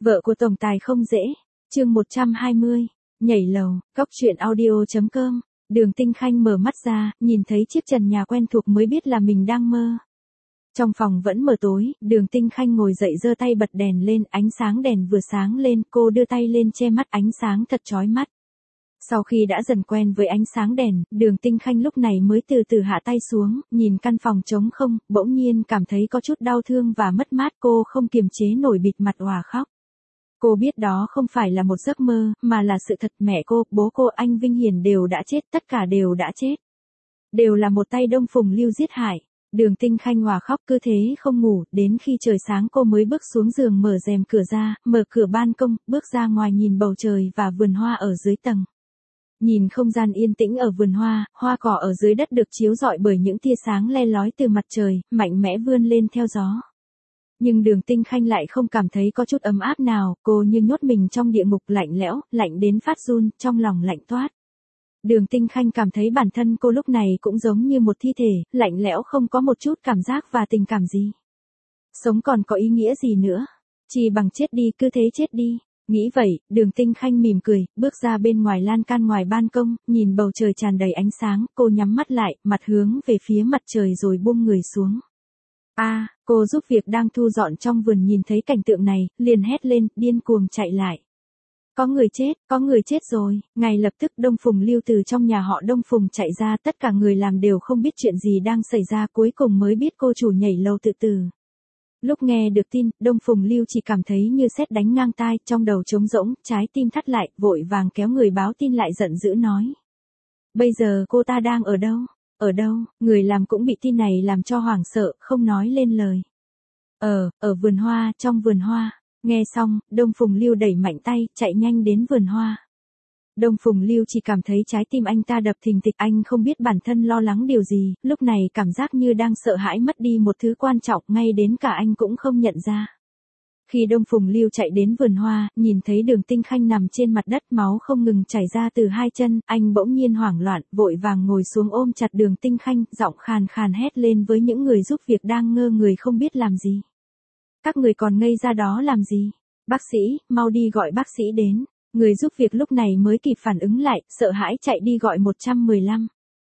Vợ của tổng tài không dễ. Chương 120. Nhảy lầu. Góc truyện audio.com. Đường Tinh Khanh mở mắt ra, nhìn thấy chiếc trần nhà quen thuộc mới biết là mình đang mơ. Trong phòng vẫn mờ tối, Đường Tinh Khanh ngồi dậy giơ tay bật đèn lên, ánh sáng đèn vừa sáng lên, cô đưa tay lên che mắt, ánh sáng thật chói mắt. Sau khi đã dần quen với ánh sáng đèn, Đường Tinh Khanh lúc này mới từ từ hạ tay xuống, nhìn căn phòng trống không, bỗng nhiên cảm thấy có chút đau thương và mất mát, cô không kiềm chế nổi bịt mặt òa khóc. Cô biết đó không phải là một giấc mơ, mà là sự thật. Mẹ cô, bố cô, anh Vinh Hiền đều đã chết, tất cả đều đã chết. Đều là một tay Đông Phùng Lưu giết hại. Đường Tinh Khanh òa khóc cứ thế không ngủ, đến khi trời sáng cô mới bước xuống giường, mở rèm cửa ra, mở cửa ban công, bước ra ngoài nhìn bầu trời và vườn hoa ở dưới tầng. Nhìn không gian yên tĩnh ở vườn hoa, hoa cỏ ở dưới đất được chiếu rọi bởi những tia sáng le lói từ mặt trời, mạnh mẽ vươn lên theo gió. Nhưng Đường Tinh Khanh lại không cảm thấy có chút ấm áp nào, cô như nhốt mình trong địa ngục lạnh lẽo, lạnh đến phát run, trong lòng lạnh toát. Đường Tinh Khanh cảm thấy bản thân cô lúc này cũng giống như một thi thể, lạnh lẽo không có một chút cảm giác và tình cảm gì. Sống còn có ý nghĩa gì nữa? Chỉ bằng chết đi, cứ thế chết đi. Nghĩ vậy, Đường Tinh Khanh mỉm cười, bước ra bên ngoài lan can ngoài ban công, nhìn bầu trời tràn đầy ánh sáng, cô nhắm mắt lại, mặt hướng về phía mặt trời rồi buông người xuống. Cô giúp việc đang thu dọn trong vườn nhìn thấy cảnh tượng này, liền hét lên, điên cuồng chạy lại. Có người chết rồi. Ngay lập tức Đông Phùng Lưu từ trong nhà họ Đông Phùng chạy ra, tất cả người làm đều không biết chuyện gì đang xảy ra, cuối cùng mới biết cô chủ nhảy lầu tự tử. Lúc nghe được tin, Đông Phùng Lưu chỉ cảm thấy như sét đánh ngang tai, trong đầu trống rỗng, trái tim thắt lại, vội vàng kéo người báo tin lại, giận dữ nói. Bây giờ cô ta đang ở đâu? Ở đâu? Người làm cũng bị tin này làm cho hoảng sợ, không nói lên lời. Ở vườn hoa, trong vườn hoa. Nghe xong, Đông Phùng Lưu đẩy mạnh tay, chạy nhanh đến vườn hoa. Đông Phùng Lưu chỉ cảm thấy trái tim anh ta đập thình thịch, anh không biết bản thân lo lắng điều gì, lúc này cảm giác như đang sợ hãi mất đi một thứ quan trọng, ngay đến cả anh cũng không nhận ra. Khi Đông Phùng Lưu chạy đến vườn hoa, nhìn thấy Đường Tinh Khanh nằm trên mặt đất, máu không ngừng chảy ra từ hai chân, anh bỗng nhiên hoảng loạn, vội vàng ngồi xuống ôm chặt Đường Tinh Khanh, giọng khàn khàn hét lên với những người giúp việc đang ngơ người không biết làm gì. Các người còn ngây ra đó làm gì? Bác sĩ, mau đi gọi bác sĩ đến. Người giúp việc lúc này mới kịp phản ứng lại, sợ hãi chạy đi gọi 115.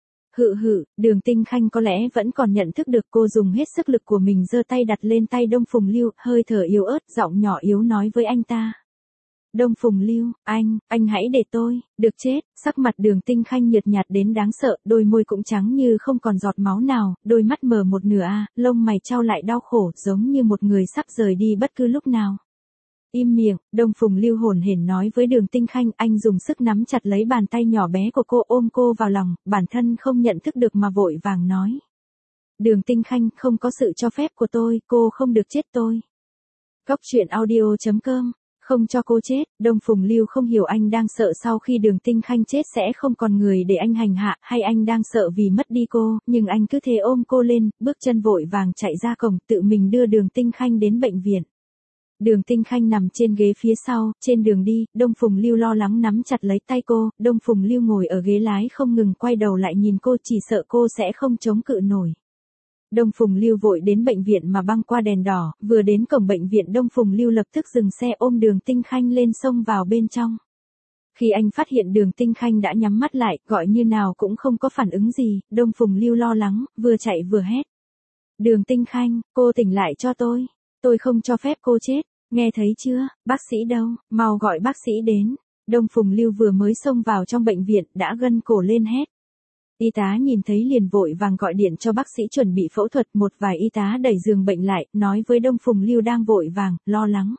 Đường Tinh Khanh có lẽ vẫn còn nhận thức được, cô dùng hết sức lực của mình giơ tay đặt lên tay Đông Phùng Lưu, hơi thở yếu ớt, giọng nhỏ yếu nói với anh ta. Đông Phùng Lưu, anh hãy để tôi, được chết. Sắc mặt Đường Tinh Khanh nhợt nhạt đến đáng sợ, đôi môi cũng trắng như không còn giọt máu nào, đôi mắt mờ một nửa, lông mày chau lại đau khổ, giống như một người sắp rời đi bất cứ lúc nào. Im miệng, Đông Phùng Lưu hổn hển nói với Đường Tinh Khanh, anh dùng sức nắm chặt lấy bàn tay nhỏ bé của cô, ôm cô vào lòng, bản thân không nhận thức được mà vội vàng nói. Đường Tinh Khanh, không có sự cho phép của tôi, cô không được chết tôi. Góc truyện audio.com. Không cho cô chết. Đông Phùng Lưu không hiểu anh đang sợ sau khi Đường Tinh Khanh chết sẽ không còn người để anh hành hạ, hay anh đang sợ vì mất đi cô, nhưng anh cứ thế ôm cô lên, bước chân vội vàng chạy ra cổng, tự mình đưa Đường Tinh Khanh đến bệnh viện. Đường Tinh Khanh nằm trên ghế phía sau, trên đường đi, Đông Phùng Lưu lo lắng nắm chặt lấy tay cô, Đông Phùng Lưu ngồi ở ghế lái không ngừng quay đầu lại nhìn cô, chỉ sợ cô sẽ không chống cự nổi. Đông Phùng Lưu vội đến bệnh viện mà băng qua đèn đỏ, vừa đến cổng bệnh viện Đông Phùng Lưu lập tức dừng xe, ôm Đường Tinh Khanh lên, xông vào bên trong. Khi anh phát hiện Đường Tinh Khanh đã nhắm mắt lại, gọi như nào cũng không có phản ứng gì, Đông Phùng Lưu lo lắng, vừa chạy vừa hét. Đường Tinh Khanh, cô tỉnh lại cho tôi không cho phép cô chết, nghe thấy chưa, bác sĩ đâu, mau gọi bác sĩ đến. Đông Phùng Lưu vừa mới xông vào trong bệnh viện, đã gân cổ lên hét. Y tá nhìn thấy liền vội vàng gọi điện cho bác sĩ chuẩn bị phẫu thuật, một vài y tá đẩy giường bệnh lại, nói với Đông Phùng Lưu đang vội vàng, lo lắng.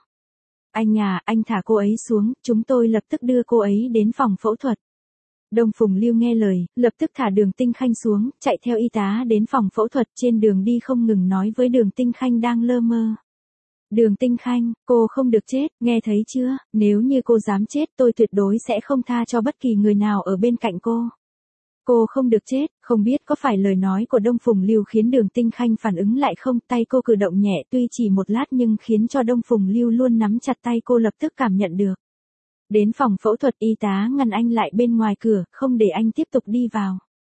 Anh thả cô ấy xuống, chúng tôi lập tức đưa cô ấy đến phòng phẫu thuật. Đông Phùng Lưu nghe lời, lập tức thả Đường Tinh Khanh xuống, chạy theo y tá đến phòng phẫu thuật, trên đường đi không ngừng nói với Đường Tinh Khanh đang lơ mơ. Đường Tinh Khanh, cô không được chết, nghe thấy chưa, nếu như cô dám chết tôi tuyệt đối sẽ không tha cho bất kỳ người nào ở bên cạnh cô. Cô không được chết. Không biết có phải lời nói của Đông Phùng Lưu khiến Đường Tinh Khanh phản ứng lại không, tay cô cử động nhẹ, tuy chỉ một lát nhưng khiến cho Đông Phùng Lưu luôn nắm chặt tay cô lập tức cảm nhận được. Đến phòng phẫu thuật, y tá ngăn anh lại bên ngoài cửa, không để anh tiếp tục đi vào.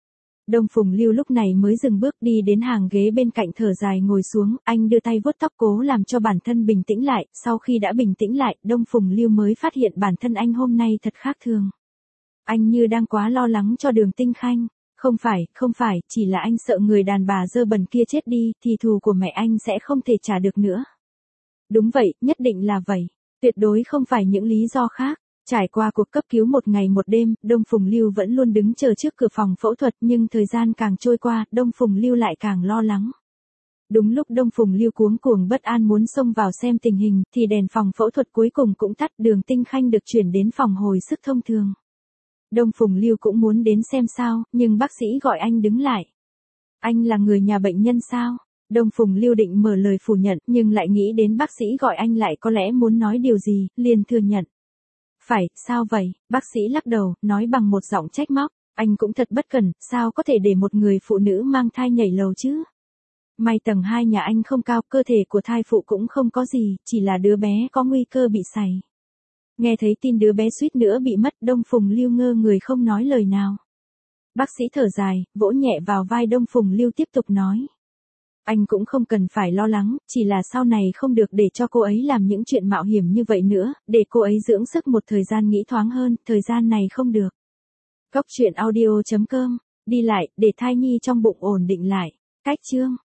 Đông Phùng Lưu lúc này mới dừng bước đi đến hàng ghế bên cạnh thở dài ngồi xuống, anh đưa tay vuốt tóc cố làm cho bản thân bình tĩnh lại, sau khi đã bình tĩnh lại, Đông Phùng Lưu mới phát hiện bản thân anh hôm nay thật khác thường. Anh như đang quá lo lắng cho Đường Tinh Khanh. Không phải, chỉ là anh sợ người đàn bà dơ bẩn kia chết đi, thì thù của mẹ anh sẽ không thể trả được nữa. Đúng vậy, nhất định là vậy. Tuyệt đối không phải những lý do khác. Trải qua cuộc cấp cứu một ngày một đêm, Đông Phùng Lưu vẫn luôn đứng chờ trước cửa phòng phẫu thuật, nhưng thời gian càng trôi qua, Đông Phùng Lưu lại càng lo lắng. Đúng lúc Đông Phùng Lưu cuống cuồng bất an muốn xông vào xem tình hình, thì đèn phòng phẫu thuật cuối cùng cũng tắt, Đường Tinh Khanh được chuyển đến phòng hồi sức thông thường. Đông Phùng Lưu cũng muốn đến xem sao, nhưng bác sĩ gọi anh đứng lại. Anh là người nhà bệnh nhân sao? Đông Phùng Lưu định mở lời phủ nhận, nhưng lại nghĩ đến bác sĩ gọi anh lại có lẽ muốn nói điều gì, liền thừa nhận. Phải, sao vậy? Bác sĩ lắc đầu, nói bằng một giọng trách móc. Anh cũng thật bất cẩn, sao có thể để một người phụ nữ mang thai nhảy lầu chứ? May tầng 2 nhà anh không cao, cơ thể của thai phụ cũng không có gì, chỉ là đứa bé có nguy cơ bị sảy. Nghe thấy tin đứa bé suýt nữa bị mất, Đông Phùng Lưu ngơ người không nói lời nào. Bác sĩ thở dài, vỗ nhẹ vào vai Đông Phùng Lưu tiếp tục nói. Anh cũng không cần phải lo lắng, chỉ là sau này không được để cho cô ấy làm những chuyện mạo hiểm như vậy nữa, để cô ấy dưỡng sức một thời gian nghĩ thoáng hơn, thời gian này không được. Góc truyện audio.com, đi lại, để thai nhi trong bụng ổn định lại. Cách chương.